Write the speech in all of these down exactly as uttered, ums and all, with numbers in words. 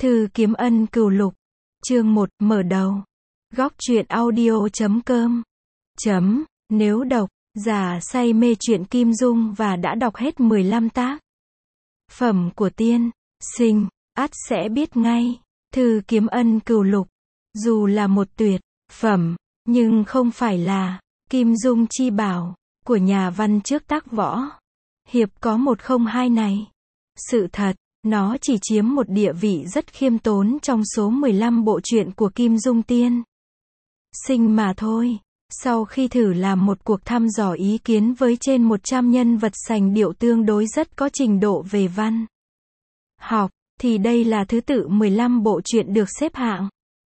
Thư Kiếm Ân Cửu Lục. Chương một, mở đầu. Góc truyện audio chấm com. Chấm, nếu độc, giả say mê truyện Kim Dung và đã đọc hết mười lăm tác phẩm của tiên sinh, ắt sẽ biết ngay. Thư Kiếm Ân Cửu Lục, dù là một tuyệt phẩm, nhưng không phải là Kim Dung chi bảo của nhà văn trước tác võ hiệp có một không hai này. Sự thật, nó chỉ chiếm một địa vị rất khiêm tốn trong số mười lăm bộ truyện của Kim Dung tiên sinh mà thôi. Sau khi thử làm một cuộc thăm dò ý kiến với trên một trăm nhân vật sành điệu tương đối rất có trình độ về văn học, thì đây là thứ tự mười lăm bộ truyện được xếp hạng.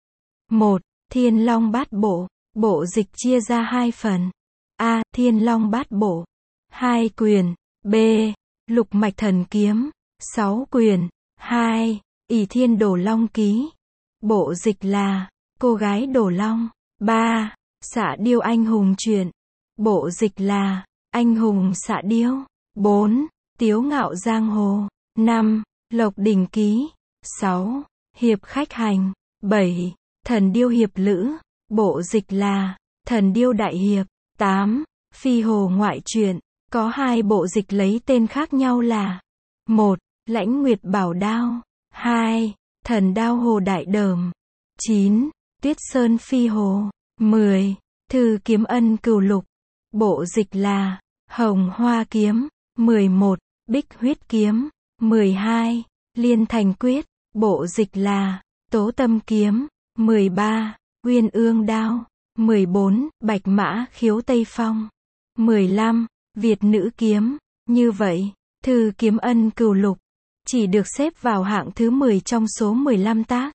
một. Thiên Long Bát Bộ. Bộ dịch chia ra hai phần. A. Thiên Long Bát Bộ, hai quyển. B. Lục Mạch Thần Kiếm, sáu quyển. hai. ỷ Thiên Đồ Long Ký. Bộ dịch là Cô Gái Đồ Long. ba. Xạ Điêu Anh Hùng Truyện. Bộ dịch là Anh Hùng Xạ Điêu. bốn. Tiếu Ngạo Giang Hồ. năm. Lộc Đỉnh Ký. sáu. Hiệp Khách Hành. bảy. Thần Điêu Hiệp Lữ. Bộ dịch là Thần Điêu Đại Hiệp. tám. Phi Hồ Ngoại Truyện. Có hai bộ dịch lấy tên khác nhau là: một. Lãnh Nguyệt Bảo Đao. hai. Thần Đao Hồ Đại Đờm. chín. Tuyết Sơn Phi Hồ. mười. Thư Kiếm Ân Cửu Lục. Bộ dịch là Hồng Hoa Kiếm. mười một. Bích Huyết Kiếm. mười hai. Liên Thành Quyết. Bộ dịch là Tố Tâm Kiếm. mười ba. Uyên Ương Đao. mười bốn. Bạch Mã Khiếu Tây Phong. mười lăm. Việt Nữ Kiếm. Như vậy, Thư Kiếm Ân Cửu Lục chỉ được xếp vào hạng thứ mười trong số mười lăm tác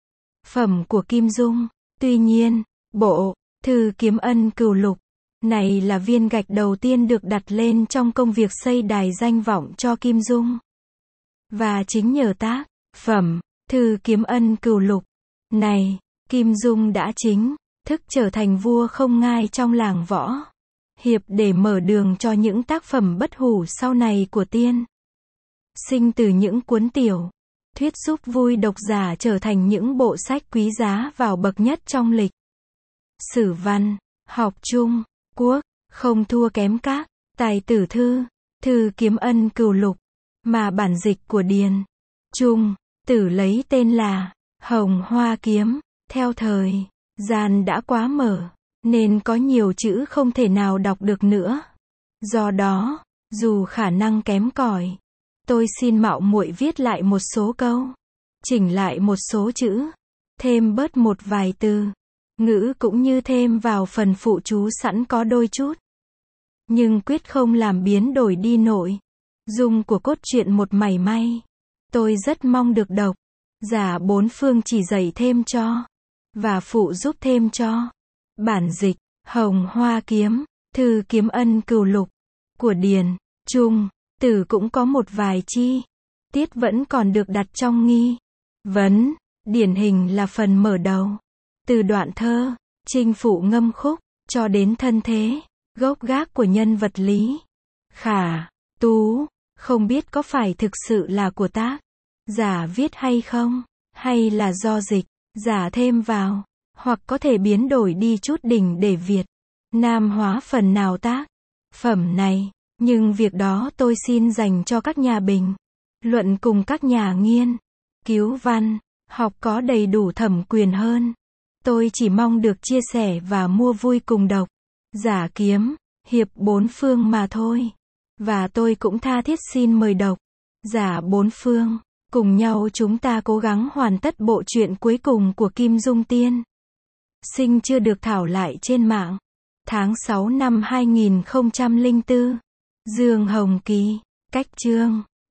phẩm của Kim Dung. Tuy nhiên, bộ Thư Kiếm Ân Cửu Lục này là viên gạch đầu tiên được đặt lên trong công việc xây đài danh vọng cho Kim Dung. Và chính nhờ tác phẩm Thư Kiếm Ân Cửu Lục này, Kim Dung đã chính thức trở thành vua không ngai trong làng võ hiệp để mở đường cho những tác phẩm bất hủ sau này của tiên sinh, từ những cuốn tiểu thuyết giúp vui độc giả trở thành những bộ sách quý giá vào bậc nhất trong lịch sử văn học Trung Quốc, không thua kém các tài tử thư Thư Kiếm Ân Cửu Lục mà bản dịch của Điền Trung Tử lấy tên là Hồng Hoa Kiếm. Theo thời gian đã quá mở, nên có nhiều chữ không thể nào đọc được nữa. Do đó, dù khả năng kém cỏi, tôi xin mạo muội viết lại một số câu, chỉnh lại một số chữ, thêm bớt một vài từ ngữ, cũng như thêm vào phần phụ chú sẵn có đôi chút. Nhưng quyết không làm biến đổi đi nội dung của cốt truyện một mảy may. Tôi rất mong được độc giả bốn phương chỉ dạy thêm cho và phụ giúp thêm cho bản dịch Hồng Hoa Kiếm, Thư Kiếm Ân Cửu Lục của Điền Trung Tử cũng có một vài chi tiết vẫn còn được đặt trong nghi vấn. Điển hình là phần mở đầu, từ đoạn thơ Chinh Phụ Ngâm Khúc cho đến thân thế gốc gác của nhân vật Lý Khả Tú, không biết có phải thực sự là của tác giả viết hay không, hay là do dịch giả thêm vào, hoặc có thể biến đổi đi chút đỉnh để Việt Nam hóa phần nào tác phẩm này. Nhưng việc đó tôi xin dành cho các nhà bình luận cùng các nhà nghiên cứu văn học có đầy đủ thẩm quyền hơn. Tôi chỉ mong được chia sẻ và mua vui cùng độc giả kiếm hiệp bốn phương mà thôi. Và tôi cũng tha thiết xin mời độc giả bốn phương cùng nhau chúng ta cố gắng hoàn tất bộ truyện cuối cùng của Kim Dung tiên sinh chưa được thảo lại trên mạng. Tháng sáu năm hai nghìn không trăm lẻ bốn. Dương Hồng Kỳ. Cách chương